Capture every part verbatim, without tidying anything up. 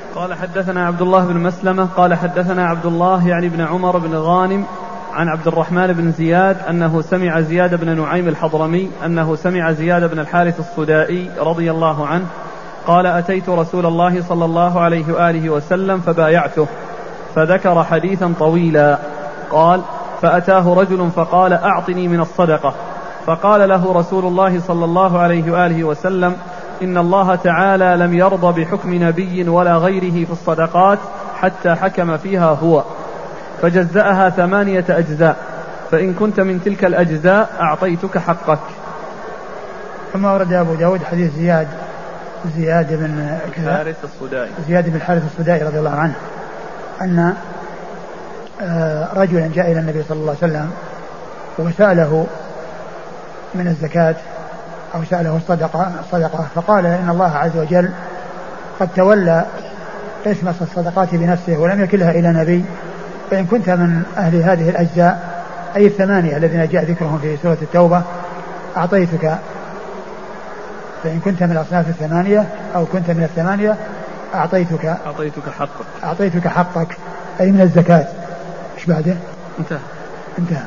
قال حدثنا عبد الله بن مسلمة قال حدثنا عبد الله يعني بن عمر بن غانم عن عبد الرحمن بن زياد أنه سمع زياد بن نعيم الحضرمي أنه سمع زياد بن الحارث الصدائي رضي الله عنه قال أتيت رسول الله صلى الله عليه وآله وسلم فبايعته فذكر حديثا طويلا. قال فأتاه رجل فقال أعطني من الصدقة فقال له رسول الله صلى الله عليه وآله وسلم إن الله تعالى لم يرضى بحكم نبي ولا غيره في الصدقات حتى حكم فيها هو فجزأها ثمانية أجزاء فإن كنت من تلك الأجزاء أعطيتك حقك. ثم ورد أبو داود حديث زياد زياد بن الحارث الصدائي زياد بن الحارث الصدائي رضي الله عنه أن رجلا جاء إلى النبي صلى الله عليه وسلم وسأله من الزكاة أو سأله الصدقة, الصدقة فقال إن الله عز وجل قد تولى قسمة الصدقات بنفسه ولم يكلها إلى نبي فإن كنت من أهل هذه الأجزاء أي الثمانية الذين جاء ذكرهم في سورة التوبة أعطيتك فإن كنت من الأصناف الثمانية أو كنت من الثمانية أعطيتك أعطيتك حقك أعطيتك حقك أي من الزكاة. إيش بعده؟ انتهى انتهى.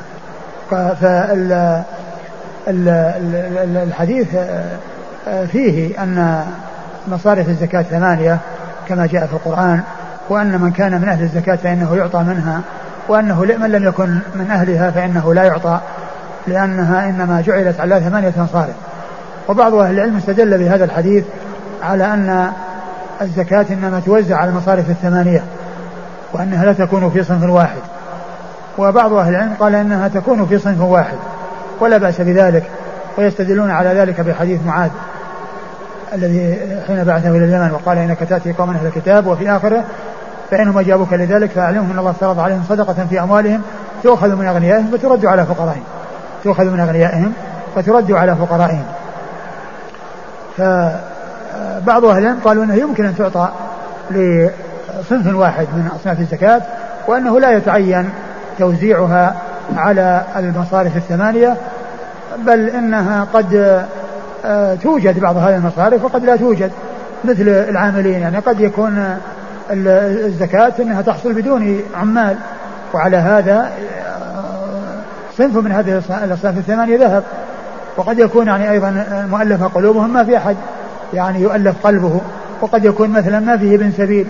فالحديث فيه أن مصارف الزكاة ثمانية كما جاء في القرآن وأن من كان من أهل الزكاة فإنه يعطى منها وأنه من لم يكن من أهلها فإنه لا يعطى لأنها إنما جعلت على ثمانية مصارف. وبعض أهل العلم استدل بهذا الحديث على أن الزكاة إنما توزع على المصارف الثمانية وأنها لا تكون في صنف واحد وبعض أهل العلم قال إنها تكون في صنف واحد ولا بأس بذلك ويستدلون على ذلك بحديث معاذ الذي حين بعثه إلى اليمن وقال إنك تأتي قوم أهل الكتاب وفي آخره فإنهم أجابوك لذلك فأعلمهم أن الله فرض عليهم صدقة في أموالهم تؤخذ من أغنيائهم فترد على فقرائهم تؤخذ من أغنيائهم فترد على فقرائهم. فبعض أهل العلم قالوا أنه يمكن أن تعطى لصنف واحد من أصناف الزكاة وأنه لا يتعين توزيعها على المصارف الثمانية بل إنها قد توجد بعض هذه المصارف وقد لا توجد مثل العاملين يعني قد يكون الزكاة أنها تحصل بدون عمال وعلى هذا صنف من هذه الأصناف الثمانية ذهب وقد يكون يعني أيضا مؤلفة قلوبهم ما في أحد يعني يؤلف قلبه وقد يكون مثلا ما فيه ابن سبيل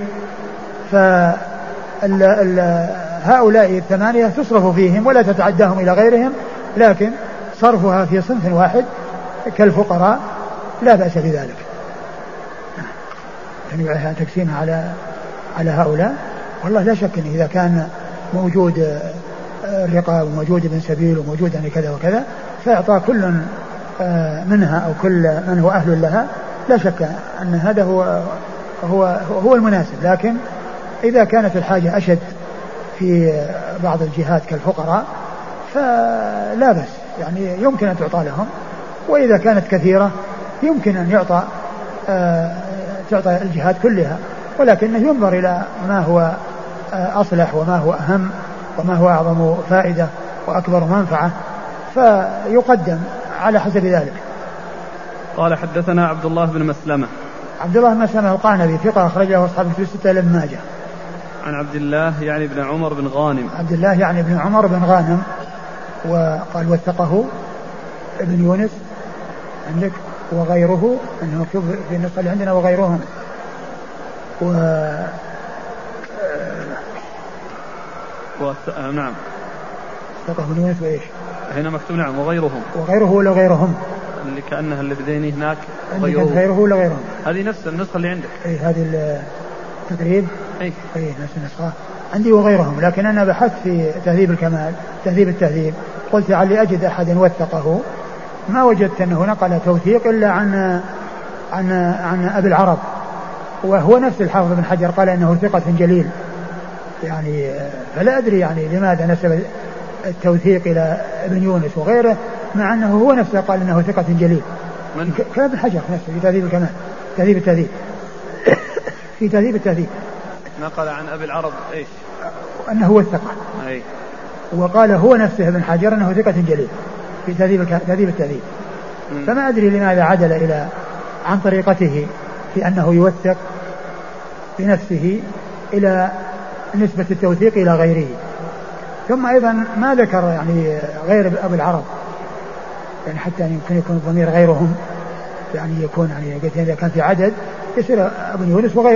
فهؤلاء الثمانية تصرف فيهم ولا تتعداهم إلى غيرهم لكن صرفها في صنف واحد كالفقراء لا بأس بذلك يعني تقسيمها على على هؤلاء والله لا شك إن إذا كان موجود الرقاب وموجود ابن سبيل وموجود يعني كذا وكذا فإعطاء كل منها أو كل من هو أهل لها لا شك أن هذا هو هو هو المناسب لكن إذا كانت الحاجة أشد في بعض الجهات كالفقراء فلا بأس يعني يمكن أن تعطى لهم وإذا كانت كثيرة يمكن أن يعطى تعطى الجهات كلها ولكنه ينظر إلى ما هو أصلح وما هو أهم وما هو أعظم فائدة وأكبر منفعة فيقدم على حسب ذلك. قال حدثنا عبد الله بن مسلمة عبد الله بن مسلمة القعنبي ثقة أخرج له أصحاب الكتب الستة إلا ابن ماجه. عن عبد الله يعني بن عمر بن غانم عبد الله يعني بن عمر بن غانم وقال وثقه ابن يونس عندك وغيره أنه مكتوب في النسخة اللي عندنا وغيرهم و و... نعم وثقه ابن يونس وإيش هنا مكتوب نعم وغيرهم وغيره ولا غيرهم اللي كأنها اللي بديني هناك غيره غيره ولا غيرهم هذه نفس النسخة اللي عندك أي هذه التقريب أي أي نفس النسخة عندي وغيرهم لكن أنا بحثت في تهذيب الكمال تهذيب التهذيب قلت علي أجد أحد وثقه ما وجدت أنه نقل توثيق إلا عن عن عن أبي العرب وهو نفس الحافظ بن حجر قال إنه ثقة جليل يعني فلا أدري يعني لماذا نسب التوثيق إلى ابن يونس وغيره مع أنه هو نفسه قال إنه ثقة جليل من كابن حجر نفسه في تهذيب الكمال تهذيب التهذيب في تهذيب التهذيب نقل عن أبي العرب إيش أنه هو الثقة أي وقال هو نفسه ابن حجر أنه ثقة جليل في تهذيب تهذيب التهذيب م. فما أدري لماذا عدل إلى عن طريقته في أنه يوثق بنفسه إلى نسبة التوثيق إلى غيره. ثم أيضا ما ذكر يعني غير أبو العرب، يعني حتى يمكن يكون الضمير غيرهم، يعني يكون يعني إذا كان في عدد يصير ابن يونس وغير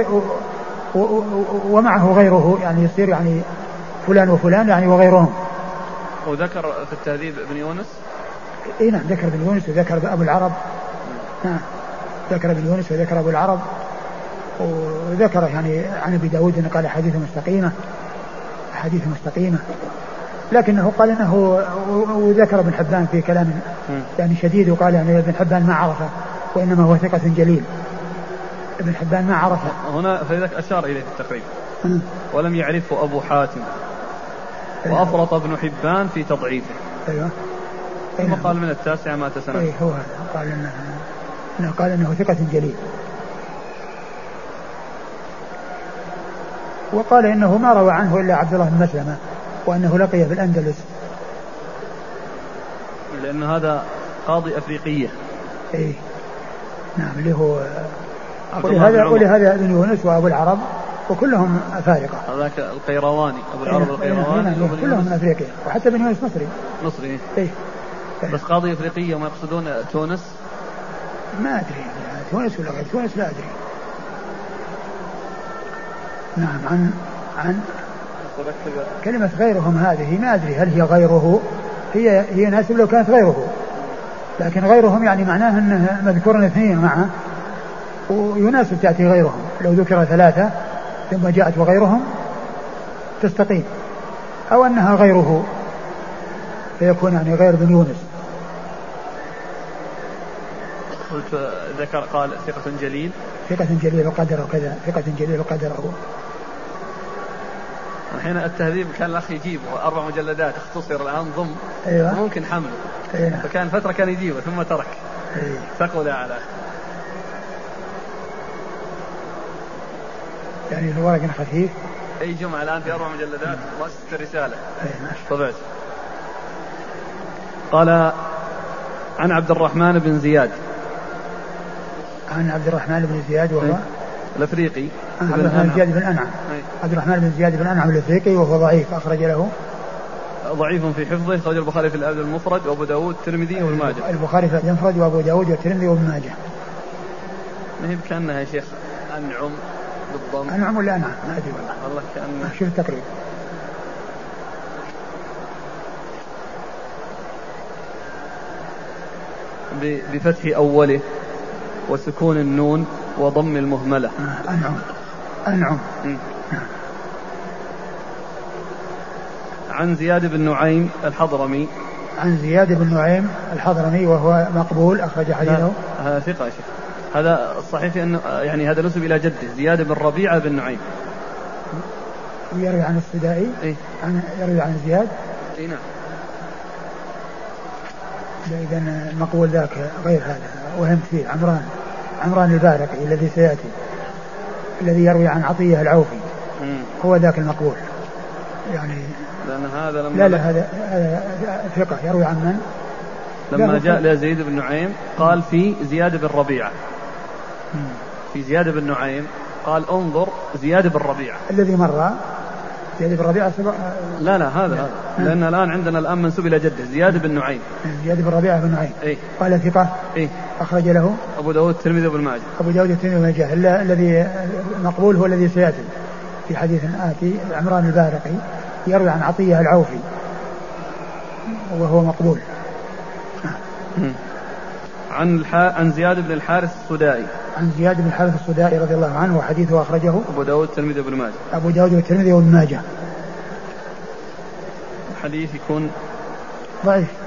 ومعه غيره، يعني يصير يعني فلان وفلان يعني وغيرهم. وذكر في التهذيب ابن يونس. اي نعم ذكر ابن يونس وذكر ابو العرب. نعم ذكر ابن يونس وذكر ابو العرب، وذكر يعني عن ابي داود انه قال حديث مستقيمه حديث مستقيمه لكنه قال انه، وذكر ابن حبان في كلام يعني شديد، وقال يعني ابن حبان ما عرفه وانما هو ثقة جليل. ابن حبان ما عرفه هنا، فلذلك اشار اليه في التقريب ولم يعرفه ابو حاتم وافرط ابن حبان في تضعيفه. ايوه ثم قال من التاسع ما تسنى. ايه هو هذا، قال انه, إنه قال انه ثقة جليل، وقال انه ما روى عنه الا عبد الله بن مسلمة وانه لقي في الاندلس، لان هذا قاضي افريقية. ايه نعم اللي هو، ولهذا ولهذا ابن يونس وابو العرب وكلهم افارقة. هذاك القيرواني ابو العرب القيرواني كلهم من افريقيا، وحتى ابن يونس مصري. مصري ايه بس قاضي افريقية وما يقصدون تونس. ما ادري يعني تونس ولا غير تونس لا ادري. نعم عن عن كلمة غيرهم هذه ما ادري هل هي غيره، هي هي ناسب لو كانت غيره، لكن غيرهم يعني معناه انه مذكور اثنين معه ويناسب تأتي غيرهم. لو ذكر ثلاثة ثم جاءت وغيرهم تستقيم، أو أنها غيره فيكون يعني غير بن يونس. قلت ذكر قال ثقة جليل ثقة جليل وقدره كذا، ثقة جليل وقدره. الحين التهذيب كان الأخ يجيبه أربع مجلدات اختصر الآن ضم. أيوة. ممكن حمله. أيوة. فكان فترة كان يجيبه ثم ترك. أيوة. ثقل على يعني الورق خفيف. أي جمعة الآن في أربع مجلدات وأسست الرسالة. طبعت. قال عن عبد الرحمن بن زياد. عن عبد الرحمن بن زياد وهو الأفريقي. عبد الرحمن بن زياد بن أنعم. عبد الرحمن بن زياد بن أنعم الأفريقي وهو ضعيف، أخرج له ضعيف في حفظه، أخرج البخاري في الأدب المفرد وأبو داود والترمذي وابن ماجه. البخاري في الأدب المفرد وأبو داود والترمذي وابن ماجه. ما هي كأنها يا شيخ أنعم بالضم. أنعم ولا أنعم ما أدري والله. والله كأنه. شوف التقريب. بفتح أوله وسكون النون وضم المهملة. آه أنعم أنعم. عن زياد بن نعيم الحضرمي. عن زياد بن نعيم الحضرمي وهو مقبول، أخرج حديثه. هذا ثقة يا شيخ. هذا الصحيح أنه يعني هذا نسب إلى جده زياد بن ربيعة بن نعيم. يروي عن السدائي. إيه؟ عن يروي عن زياد. إيه نعم. إذن المقبول ذاك غير هذا، وهمت فيه عمران عمران البارقي الذي سيأتي، الذي يروي عن عطية العوفي. مم. هو ذاك المقبول يعني. لأن هذا لما لا لا هذا ثقة يروي عن من؟ لما جاء لزيد بن نعيم قال في زياد بن ربيعة. مم. في زياد بن نعيم قال انظر زياد بن ربيعة الذي مر. زياد بن ربيعة سبق. لا لا هذا هذا لأن الآن عندنا الآن منسوب إلى جده زياد بن نعيم. زياد بن ربيعة بن نعيم. إيه؟ قال ثقة. إيه؟ أخرج له أبو داود الترمذي وابن ماجه. أبو داود الترمذي وابن ماجه. الذي مقبول هو الذي سيأتي في حديث آتي، عمران البارقي يروي عن عطية العوفي وهو مقبول. عن الح... عن زياد بن الحارث الصدائي. عن زياد بن الحارث الصدائي رضي الله عنه، وحديثه أخرجه أبو داود الترمذي وابن ماجه. أبو داود والترمذي وابن ماجه. الحديث يكون ضعيف.